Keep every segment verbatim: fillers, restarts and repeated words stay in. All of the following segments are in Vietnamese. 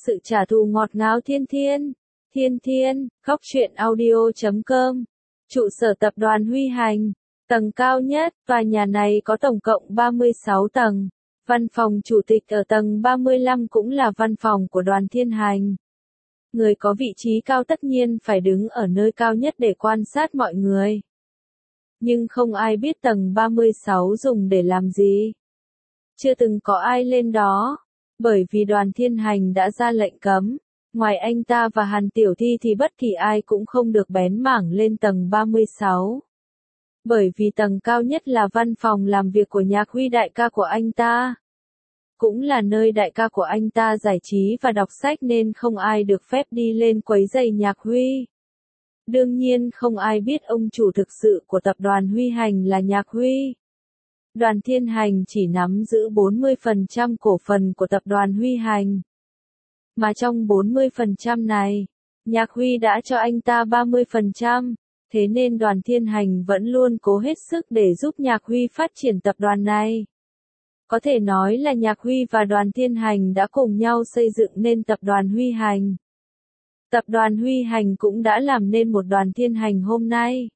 sự trả thù ngọt ngào Thiên Thiên. Thiên Thiên, khóc chuyện audio chấm com. Trụ sở tập đoàn Huy Hành. Tầng cao nhất, tòa nhà này có tổng cộng ba mươi sáu tầng. Văn phòng chủ tịch ở tầng ba mươi lăm cũng là văn phòng của Đoàn Thiên Hành. Người có vị trí cao tất nhiên phải đứng ở nơi cao nhất để quan sát mọi người. Nhưng không ai biết tầng ba mươi sáu dùng để làm gì. Chưa từng có ai lên đó. Bởi vì Đoàn Thiên Hành đã ra lệnh cấm. Ngoài anh ta và Hàn Tiểu Thi thì bất kỳ ai cũng không được bén mảng lên tầng ba mươi sáu. Bởi vì tầng cao nhất là văn phòng làm việc của Nhạc Huy đại ca của anh ta. Cũng là nơi đại ca của anh ta giải trí và đọc sách nên không ai được phép đi lên quấy rầy Nhạc Huy. Đương nhiên không ai biết ông chủ thực sự của tập đoàn Huy Hành là Nhạc Huy. Đoàn Thiên Hành chỉ nắm giữ bốn mươi phần trăm cổ phần của tập đoàn Huy Hành. Mà trong bốn mươi phần trăm này, Nhạc Huy đã cho anh ta ba mươi phần trăm, thế nên Đoàn Thiên Hành vẫn luôn cố hết sức để giúp Nhạc Huy phát triển tập đoàn này. Có thể nói là Nhạc Huy và Đoàn Thiên Hành đã cùng nhau xây dựng nên tập đoàn Huy Hành. Tập đoàn Huy Hành cũng đã làm nên một Đoàn Thiên Hành hôm nay.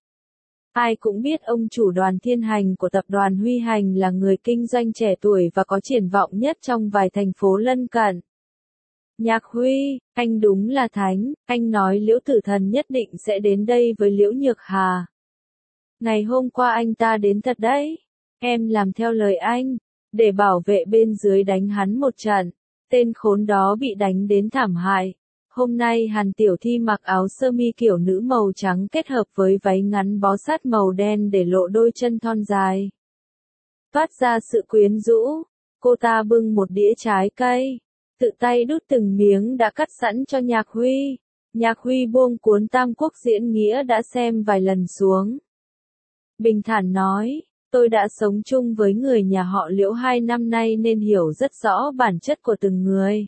Ai cũng biết ông chủ Đoàn Thiên Hành của tập đoàn Huy Hành là người kinh doanh trẻ tuổi và có triển vọng nhất trong vài thành phố lân cận. Nhạc Huy, anh đúng là thánh, anh nói Liễu Tử Thần nhất định sẽ đến đây với Liễu Nhược Hà. Ngày hôm qua anh ta đến thật đấy. Em làm theo lời anh, để bảo vệ bên dưới đánh hắn một trận. Tên khốn đó bị đánh đến thảm hại. Hôm nay Hàn Tiểu Thi mặc áo sơ mi kiểu nữ màu trắng kết hợp với váy ngắn bó sát màu đen để lộ đôi chân thon dài. Toát ra sự quyến rũ, cô ta bưng một đĩa trái cây, tự tay đút từng miếng đã cắt sẵn cho Nhạc Huy. Nhạc Huy buông cuốn Tam Quốc diễn nghĩa đã xem vài lần xuống. Bình thản nói, tôi đã sống chung với người nhà họ Liễu hai năm nay nên hiểu rất rõ bản chất của từng người.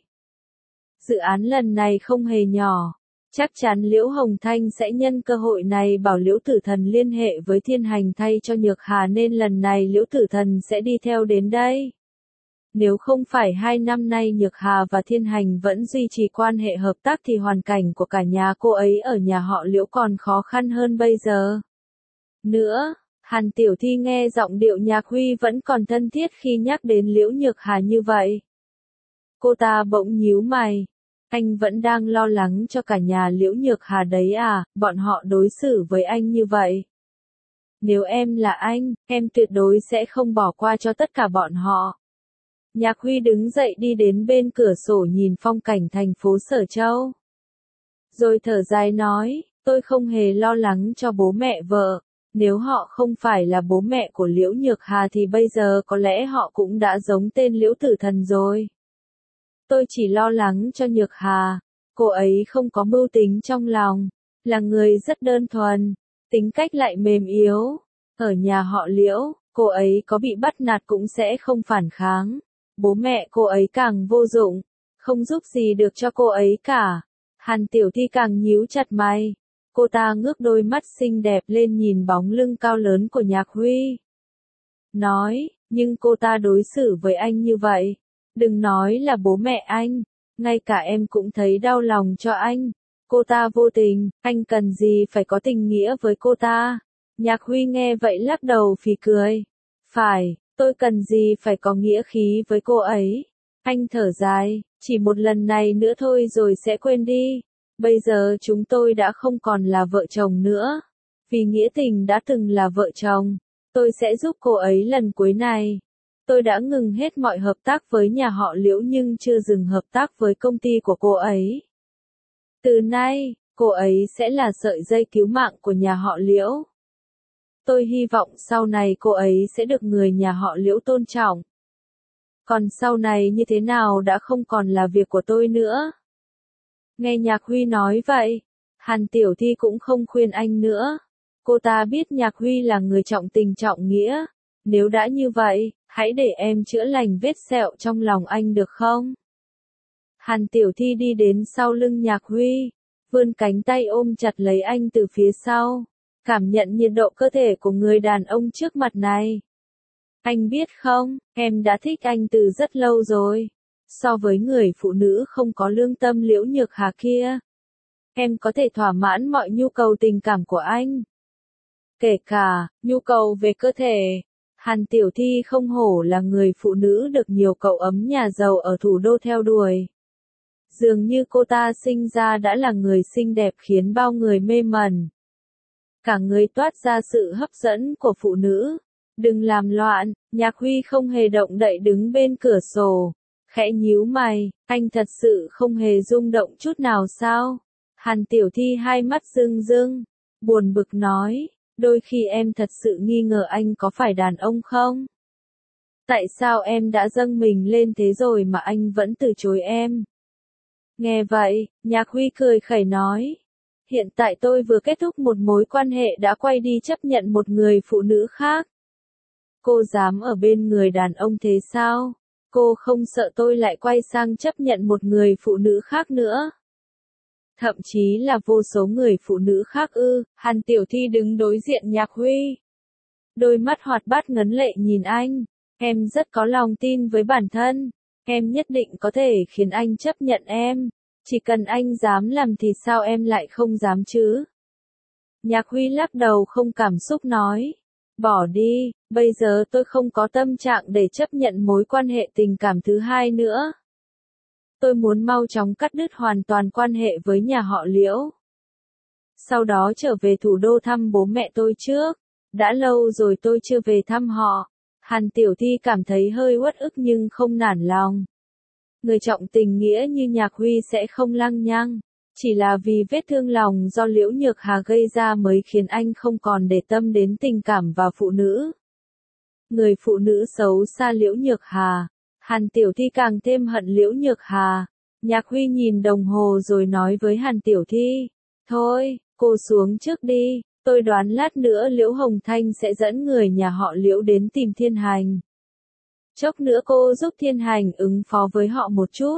Dự án lần này không hề nhỏ. Chắc chắn Liễu Hồng Thanh sẽ nhân cơ hội này bảo Liễu Tử Thần liên hệ với Thiên Hành thay cho Nhược Hà nên lần này Liễu Tử Thần sẽ đi theo đến đây. Nếu không phải hai năm nay Nhược Hà và Thiên Hành vẫn duy trì quan hệ hợp tác thì hoàn cảnh của cả nhà cô ấy ở nhà họ Liễu còn khó khăn hơn bây giờ. Nữa, Hàn Tiểu Thi nghe giọng điệu Nhạc Huy vẫn còn thân thiết khi nhắc đến Liễu Nhược Hà như vậy. Cô ta bỗng nhíu mày. Anh vẫn đang lo lắng cho cả nhà Liễu Nhược Hà đấy à, bọn họ đối xử với anh như vậy. Nếu em là anh, em tuyệt đối sẽ không bỏ qua cho tất cả bọn họ. Nhạc Huy đứng dậy đi đến bên cửa sổ nhìn phong cảnh thành phố Sở Châu. Rồi thở dài nói, tôi không hề lo lắng cho bố mẹ vợ. Nếu họ không phải là bố mẹ của Liễu Nhược Hà thì bây giờ có lẽ họ cũng đã giống tên Liễu Tử Thần rồi. Tôi chỉ lo lắng cho Nhược Hà. Cô ấy không có mưu tính trong lòng. Là người rất đơn thuần. Tính cách lại mềm yếu. Ở nhà họ Liễu, cô ấy có bị bắt nạt cũng sẽ không phản kháng. Bố mẹ cô ấy càng vô dụng. Không giúp gì được cho cô ấy cả. Hàn Tiểu Thi càng nhíu chặt mày. Cô ta ngước đôi mắt xinh đẹp lên nhìn bóng lưng cao lớn của Nhạc Huy. Nói, nhưng cô ta đối xử với anh như vậy. Đừng nói là bố mẹ anh, ngay cả em cũng thấy đau lòng cho anh. Cô ta vô tình, anh cần gì phải có tình nghĩa với cô ta? Nhạc Huy nghe vậy lắc đầu phì cười. Phải, tôi cần gì phải có nghĩa khí với cô ấy? Anh thở dài, chỉ một lần này nữa thôi rồi sẽ quên đi. Bây giờ chúng tôi đã không còn là vợ chồng nữa. Vì nghĩa tình đã từng là vợ chồng, tôi sẽ giúp cô ấy lần cuối này. Tôi đã ngừng hết mọi hợp tác với nhà họ Liễu nhưng chưa dừng hợp tác với công ty của cô ấy. Từ nay, cô ấy sẽ là sợi dây cứu mạng của nhà họ Liễu. Tôi hy vọng sau này cô ấy sẽ được người nhà họ Liễu tôn trọng. Còn sau này như thế nào đã không còn là việc của tôi nữa. Nghe Nhạc Huy nói vậy, Hàn Tiểu Thi cũng không khuyên anh nữa. Cô ta biết Nhạc Huy là người trọng tình trọng nghĩa. Nếu đã như vậy, hãy để em chữa lành vết sẹo trong lòng anh được không? Hàn Tiểu Thi đi đến sau lưng Nhạc Huy, vươn cánh tay ôm chặt lấy anh từ phía sau, cảm nhận nhiệt độ cơ thể của người đàn ông trước mặt này. Anh biết không, em đã thích anh từ rất lâu rồi. so với người phụ nữ không có lương tâm Liễu Nhược Hà kia. Em có thể thỏa mãn mọi nhu cầu tình cảm của anh. Kể cả, nhu cầu về cơ thể. Hàn Tiểu Thi không hổ là người phụ nữ được nhiều cậu ấm nhà giàu ở thủ đô theo đuổi. Dường như cô ta sinh ra đã là người xinh đẹp khiến bao người mê mẩn. Cả người toát ra sự hấp dẫn của phụ nữ. Đừng làm loạn, Nhạc Huy không hề động đậy đứng bên cửa sổ. Khẽ nhíu mày, anh thật sự không hề rung động chút nào sao? Hàn Tiểu Thi hai mắt rưng rưng, buồn bực nói, đôi khi em thật sự nghi ngờ anh có phải đàn ông không? Tại sao em đã dâng mình lên thế rồi mà anh vẫn từ chối em? Nghe vậy, Nhạc Huy cười khẩy nói, hiện tại tôi vừa kết thúc một mối quan hệ đã quay đi chấp nhận một người phụ nữ khác. Cô dám ở bên người đàn ông thế sao? Cô không sợ tôi lại quay sang chấp nhận một người phụ nữ khác nữa? Thậm chí là vô số người phụ nữ khác ư? Hàn Tiểu Thi đứng đối diện Nhạc Huy. Đôi mắt hoạt bát ngấn lệ nhìn anh. Em rất có lòng tin với bản thân. Em nhất định có thể khiến anh chấp nhận em. Chỉ cần anh dám làm thì sao em lại không dám chứ? Nhạc Huy lắc đầu không cảm xúc nói. Bỏ đi, bây giờ tôi không có tâm trạng để chấp nhận mối quan hệ tình cảm thứ hai nữa. Tôi muốn mau chóng cắt đứt hoàn toàn quan hệ với nhà họ Liễu. Sau đó trở về thủ đô thăm bố mẹ tôi trước. Đã lâu rồi tôi chưa về thăm họ. Hàn Tiểu Thi cảm thấy hơi uất ức nhưng không nản lòng. Người trọng tình nghĩa như Nhạc Huy sẽ không lăng nhăng. Chỉ là vì vết thương lòng do Liễu Nhược Hà gây ra mới khiến anh không còn để tâm đến tình cảm và phụ nữ. Người phụ nữ xấu xa Liễu Nhược Hà. Hàn Tiểu Thi càng thêm hận Liễu Nhược Hà. Nhạc Huy nhìn đồng hồ rồi nói với Hàn Tiểu Thi. Thôi, cô xuống trước đi. Tôi đoán lát nữa Liễu Hồng Thanh sẽ dẫn người nhà họ Liễu đến tìm Thiên Hành. Chốc nữa cô giúp Thiên Hành ứng phó với họ một chút.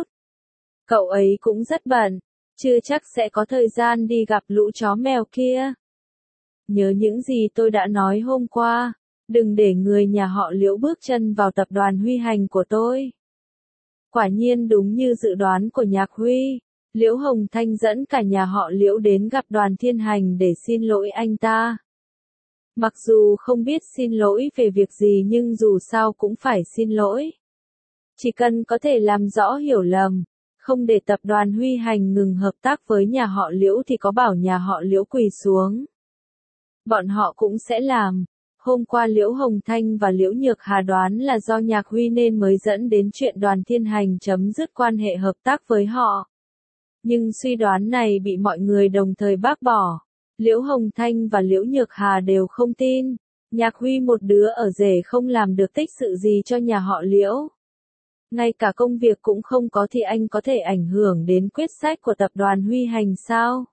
Cậu ấy cũng rất bận. Chưa chắc sẽ có thời gian đi gặp lũ chó mèo kia. Nhớ những gì tôi đã nói hôm qua. Đừng để người nhà họ Liễu bước chân vào tập đoàn Huy Hành của tôi. Quả nhiên đúng như dự đoán của Nhạc Huy. Liễu Hồng Thanh dẫn cả nhà họ Liễu đến gặp Đoàn Thiên Hành để xin lỗi anh ta. Mặc dù không biết xin lỗi về việc gì nhưng dù sao cũng phải xin lỗi. Chỉ cần có thể làm rõ hiểu lầm. Không để tập đoàn Huy Hành ngừng hợp tác với nhà họ Liễu thì có bảo nhà họ Liễu quỳ xuống. Bọn họ cũng sẽ làm. Hôm qua Liễu Hồng Thanh và Liễu Nhược Hà đoán là do Nhạc Huy nên mới dẫn đến chuyện Đoàn Thiên Hành chấm dứt quan hệ hợp tác với họ. Nhưng suy đoán này bị mọi người đồng thời bác bỏ. Liễu Hồng Thanh và Liễu Nhược Hà đều không tin. Nhạc Huy một đứa ở rể không làm được tích sự gì cho nhà họ Liễu. Ngay cả công việc cũng không có thì anh có thể ảnh hưởng đến quyết sách của tập đoàn Huy Hành sao?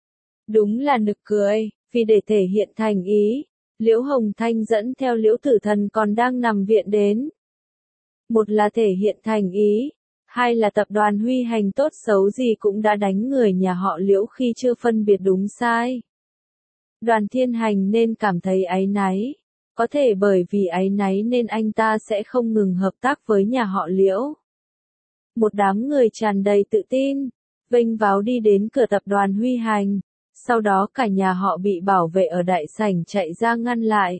Đúng là nực cười, vì để thể hiện thành ý, Liễu Hồng Thanh dẫn theo Liễu Tử Thần còn đang nằm viện đến. Một là thể hiện thành ý, hai là tập đoàn Huy Hành tốt xấu gì cũng đã đánh người nhà họ Liễu khi chưa phân biệt đúng sai. Đoàn Thiên Hành nên cảm thấy áy náy. Có thể bởi vì áy náy nên anh ta sẽ không ngừng hợp tác với nhà họ Liễu. Một đám người tràn đầy tự tin, vênh váo đi đến cửa tập đoàn Huy Hành. Sau đó cả nhà họ bị bảo vệ ở đại sảnh chạy ra ngăn lại.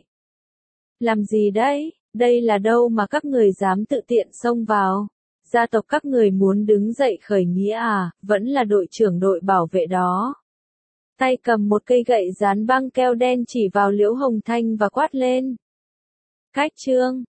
Làm gì đấy? Đây là đâu mà các người dám tự tiện xông vào? Gia tộc các người muốn đứng dậy khởi nghĩa à? Vẫn là đội trưởng đội bảo vệ đó. Tay cầm một cây gậy dán băng keo đen chỉ vào Liễu Hồng Thanh và quát lên. Cách chương